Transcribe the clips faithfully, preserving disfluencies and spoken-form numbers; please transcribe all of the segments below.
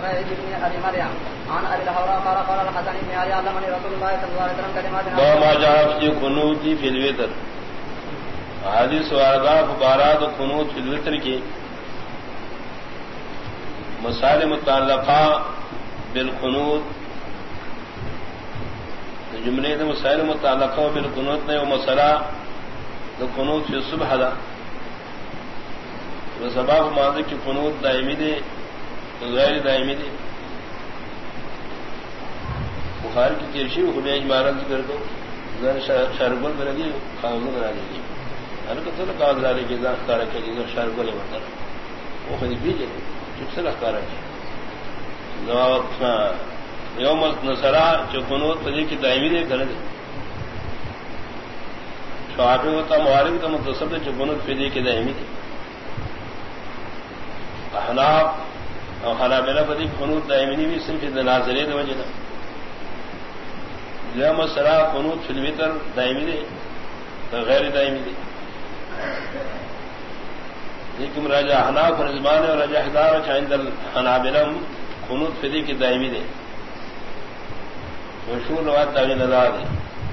سعيد بن ابي مريم عن ابي الهوراء قال قال الحسن بن علي علمني رسول الله صلى الله عليه وسلم كلمات ما جاء في قنوت في الوتر حدیث واردات بارات قنوت في الوتر کی مسائل متعلقہ بالقنوت جملے نے مسائل متعلقہ بالقنوت نے وہ مسئلہ تو قنوت فی الصبح دا وہ سبب ماضی کی قنوت دائمی دے غیر دائمی دے بخاری کی تیرشی خود اجمالا ذکر کو شاربل میں لگی کاغذوں بنا لیجیے ہر کو تو کاغذ ڈالے گی اختار کے لیے شاربل بتا وہ خود بیجے چپ سے اختار ہے یوم نصرا جو قنوت پذیر کی دائمی دے گھر دے شعافی ہوتا معارف کا متصب ہے جو قنوت پذیر کی دائمی دے احناف اور حنابلہ پذیر قنوت دائمی بھی صرف ناظرے دے وجہ یوم نصرا قنوت فی الوتر دائمی دے غیر دائمی دے لیکن راجہ احناف اور رضوان اور راجہ حدار چاہند الحنابلہ قنوت پذیر کی دائمی دے مشہور روایت داغی نظار ہے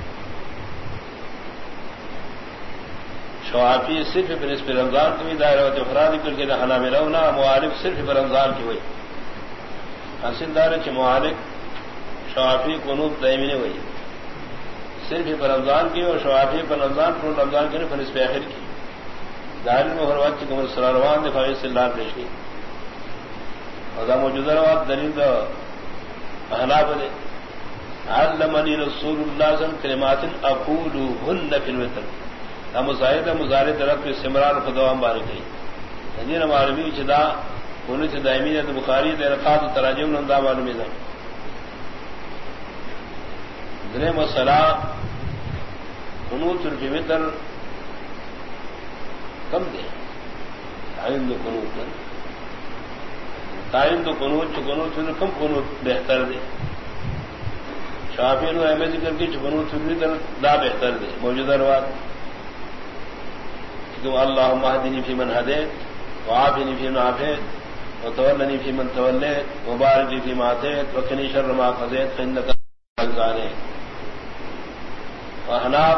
شوافی صرف پر اس پر رمضان کی بھی دائرہ ہوتے افراد کر کے نہ ملونا معالف صرف پر رمضان کی ہوئی حاصل دار ہے کہ معالف شوافی قنوت دائمی نے ہوئی صرف پر رمضان کی اور شوافی پر رمضان پر رمضان کی پر اس پہ آخر کی ظاہر میں ہر وقت کی کمر سلاروان دفاعی سے اللہ پیش کی اور دا موجودہ روایت دلیل دا احناف دے علمنی رسول اللہ صلی اللہ علیہ وسلم کلمات اقولهن فی الوتر دا مزاحد مزارع طرف کے استمرار خدوام بارک ہے ندین معلومی چدا قنوت دائمی ہے بخاری دے رقات تراجم نندا معلومی ہے درے مسئلہ قنوت فی الوتر کم دے تعین دو قنوت تعین دو قنوت چو قنوت کم قنوت بہتر دے شافی نے احمد ذکر کی چکنوت فی در دا بہتر دے موجودہ روایت کہ اللہم اہدنی فی من ہدیت وعافنی فی من عافیت وتولنی فی من تولیت وبارک فی ما اعطیت وقنی شر ما قضیت فانک الزانیت واحناف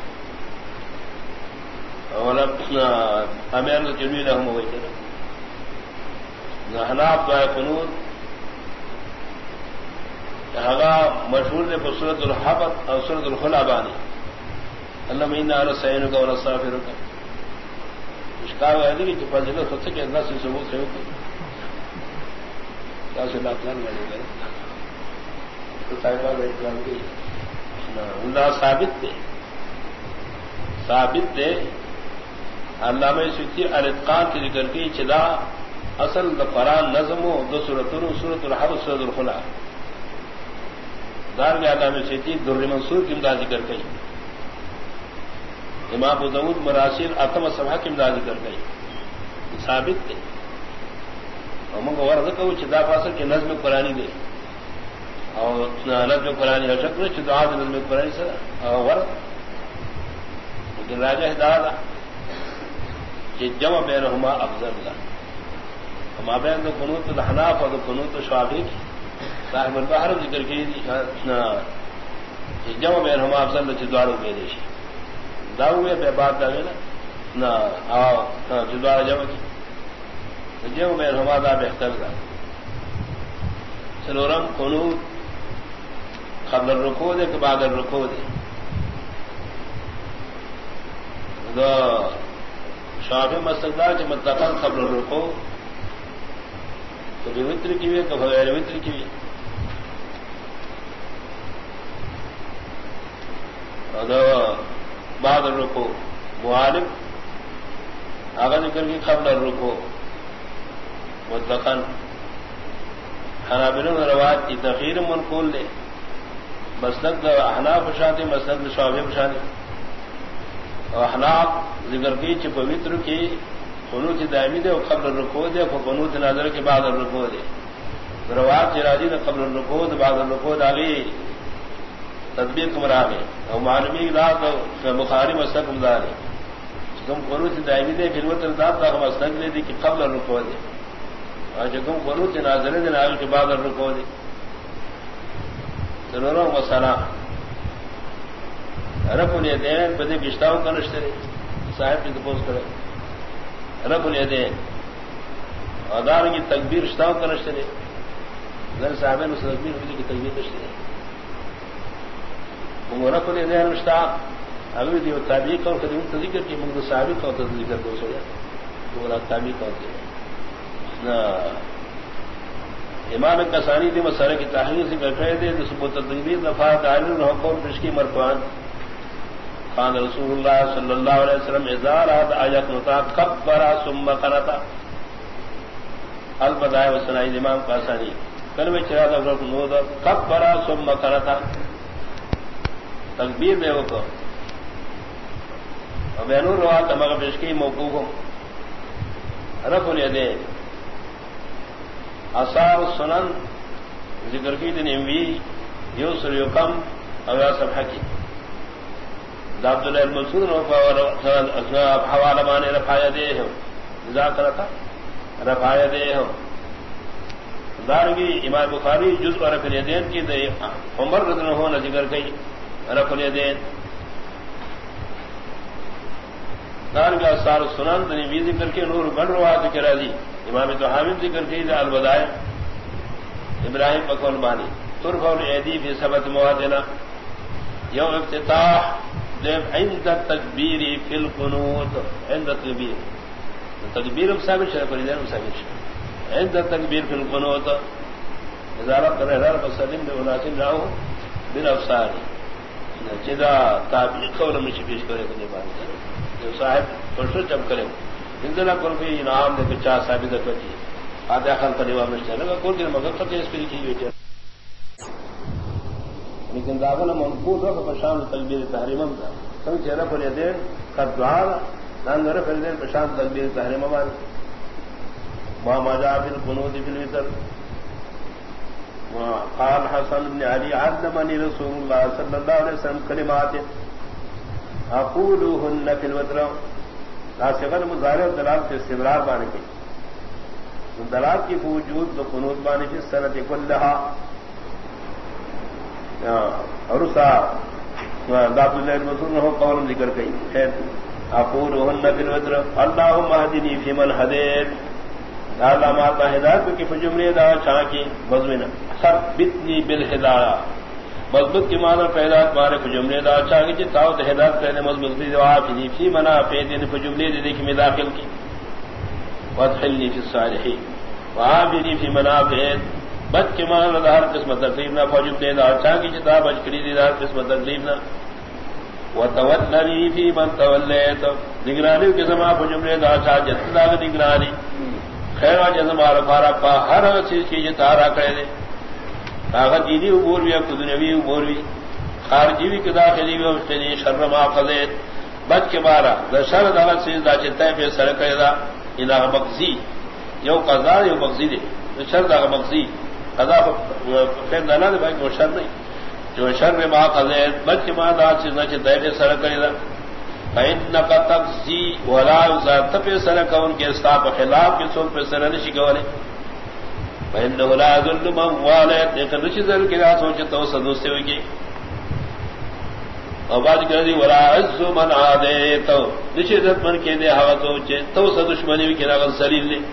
ولبنا امیر چنوی لهم ویتر احناف دعا قنوت مشہور نے سورۃ الحبط اور سورۃ الخلا بانی اللہ مہینہ رسائن کا اور صافر کا اشکار ہے کہ جو پنجلے خود سے کہ اللہ سے ثبوت ہے کیا سے اللہ تعالی نے کرے تو صاحبہ اکرام کی اللہ ثابت دے ثابت دے علامہ سیوطی الاتقان کی ذکر کی چدا اصل قرآن نظم و دو سورۃ سورۃ الحبط سورۃ الخلا دار میں علامہ سیوطی در منصور کی امداد ذکر گئی امام ابو داؤد مراسل اتم صبح کی امداد ذکر گئی ثابت تھے اور منگو ورد کو چدا فاصل کے نظم قرآنی دے اور نظم قرآنی ہے شکر چدا نظم قرآنی سے ورد لیکن راجہ ہدایت کہ جمع بینہما افضل اللہ ہما بین دو قنوت الحناف اور دو قنوت شوافی کی صاحب البحر ذکر کی جمع بین ہما افضل چدواروں کے دیشی داؤے بے بات داوے نا چدوار جمع کی جمع بین ہما دا بہتر دا سلورم قنوت قبل الرکوع دے کہ بعد الرکوع دے دا شافی مستقدار کے متقل قبل الرکوع تو وطر کی ہوئے کہ بغیر وطر کی ہوئے بعد الرکوع معالف آغاز ذکر کی قبل الرکوع متقن حنابلہ روایت کی تخیر منقول لے مسلک احناف شاتی مسلک شعبے شاتی احناف ذکر کی چھ پوتر کی قنوت دائمی دے قبل الرکوع دے قنوت نظر کے بعد الرکوع دے روایت جراجی نے قبل الرکوع دے بعد الرکوع داغی تدبیر کمرا میں اور معلومی داد بخاری مسلک مدار ہے تم قنوت دائمی دے پھر وہ ترداد کا مسلک دے دی کہ قبل الرکوع دے جگم بولو کہ نازلے دن آگے کے بعد رکو دی ضروروں مسئلہ رب الیدین بدے گشتاؤں کا نشتے صاحب کی تپوس کرے رب الیدین ادار کی تکبیر رشتاؤں کا نشتے ذر صاحب نے تکبیر کی تکبیر نشتے رب الیدین رشتہ ابھی دیو تابعی کا اور ذکر کی منگ صاحب کا ذکر کو سو جائے تابعی کا امام کسانی دی مسئلہ کی تحریر سے کہے دے ثبوت تدبیر نفا تعلیم حکم پشکی مرفوعان قال رسول اللہ صلی اللہ علیہ وسلم اذا رات آیت نتا کبر ثم قرأ البدائع والثناء امام کسانی کلمہ چرا دا نو دا کبر ثم قرأ تکبیر دے وہ اور بینور روات مگر پشکی موقوف رفع الیدین آثار السنن ذکر کی دن اموی یوسر یقم اویا سبحہ کی عبداللہ المسعود حوالہ مانے رفایا دے ہو ذاکر تھا رفایا دے ہو دارگی امام بخاری جز و رفع الیدین کی دے عمر رضی اللہ عنہ ذکر کی رفع الیدین دارگی آثار السنن دن اموی ذکر کی نور بن روا ذکر عزی امام تو حامد ذکر کی الوداع ابراہیم بقول بانی ترفع الایدی فی سبت موادنا یوم افتتاح عند التکبیر فی القنوت عند التکبیر تکبیر ثابت شرف الدین ثابت عند التکبیر فی القنوت ازالت رہدار بسلیم لاناسین راہو بالافسار جدا تابعی قول میں پیش کرے کو بانی جو صاحب پرشو چپ کرے انزلہ کل بھی انعام دے چاہ ثابت کرتی ہے آدھا خان کا نوام نشتے لگا کل کے مگر خطے اس پر کی ہوئی لیکن داغنا منقود ہو کہ پشان تکبیر تحریمم تھا سنگ چہرہ پر یدین خط دعا نان رفع الیدین پشان تکبیر تحریمم ما ما جاء في القنوت في الوتر قال حسن بن علي علمني رسول الله صلى الله عليه وسلم كلمات اقولهن في الوتر ناسخن مظاہر دلال سے استمرار بانے کی دلال کی وجود تو قنوت بانے کی سنت کلھا عرصہ داد اللہ المسعود ہو قول ذکر کئی خیر اقولهن في الوتر اللهم اهدني فيمن هديت اللہ ماتا ہدایت کی فجملے دا چاہ کی مضمن ثبتنی بالہدایہ مضبوط کی معنی پیدا تمہارے فجملے دا چاہ کی جی تاؤ ہدایت کرنے مضبوط کی وعافنی فی منافع دین فجملے دے دیکھ میں داخل کی وادخلنی فی الصالحین وعافنی فی منافع بچ کے معنی دا ہر قسم تکلیف نہ فجملے دا چاہ کی جی تا بچ کری دی دا ہر قسم تکلیف نہ وتولنی فی من تولیت نگرانی کے زمان فجملے دا چاہ جتنا نگرانی خیر و جزم عرفارا پا ہر چیز کی جتارا کرے دے طاقت دینی امور بھی اب دنیاوی امور بھی خارجی بھی داخلی بھی مستنی شر ما قضیت بچ کے بارا دا شر دا چیز دا چتہ پہ سر کرے دا الہ مقضی یو قضا یو مقضی دے شر دا مقضی قضا خیر دانا دے بھائی وہ شر نہیں جو شر ما قضیت بچ کے بعد دا چیز دا چتہ پہ سر کرے دا فإنك تقضي ولا يزاد في سلك ان کے استاپ خلاف کے سو پہ سر نشی گولے فإنه لا يذل من والد لیکن نشی ذل کے راہ سوچ تو سدو سے ہوگی اور بعد کہہ دی ولا عز من عادیت نشی عزت من کے دے ہوا تو چے تو س دشمنی کے راہ سلیل لے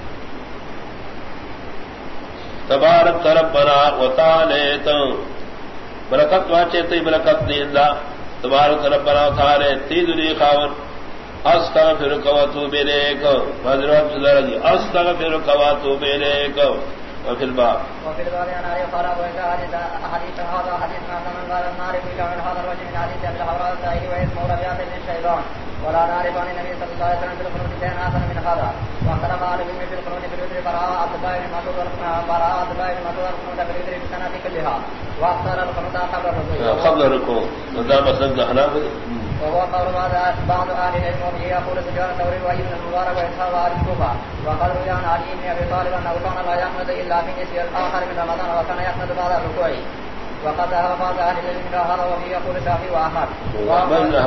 تبارک ربنا وتعالى برکت واچے تے برکت دے اللہ تبارک ربنا تعالی تیدری خاون استغفرک و اتوب الیک حضرت صلی استغفرک و اتوب الیک وفي الباب وفي الباب انا يقرا وجاء حديث هذا حديث من قال النار في كان هذا الوجه من حديث ابي الحوراء الزاهري واسمه ربيعه بن الشيبان ولا نعرف عن النبي صلى الله عليه وسلم في القنوت شيئا احسن من هذا واختلف اهل العلم في القنوت في الوتر براء عبد الله بن مسعود براء عبد الله بن مسعود القنوت في الوتر بسنه كلها واختار القنوت قبل الركوع قبل الركوع وذا مسلك الحناف وهو قول بعض اهل العلم وبه يقول سفيان الثوري وابن المبارك واسحاق وابي الكوفه وقال عن علي بن ابي طالب انه كان لا يحمد الا في نصف الاخر من رمضان وكان يحمد بعد الركوع وقد ذهب بعض اهل العلم الى هذا وبه يقول الشافعي واحمد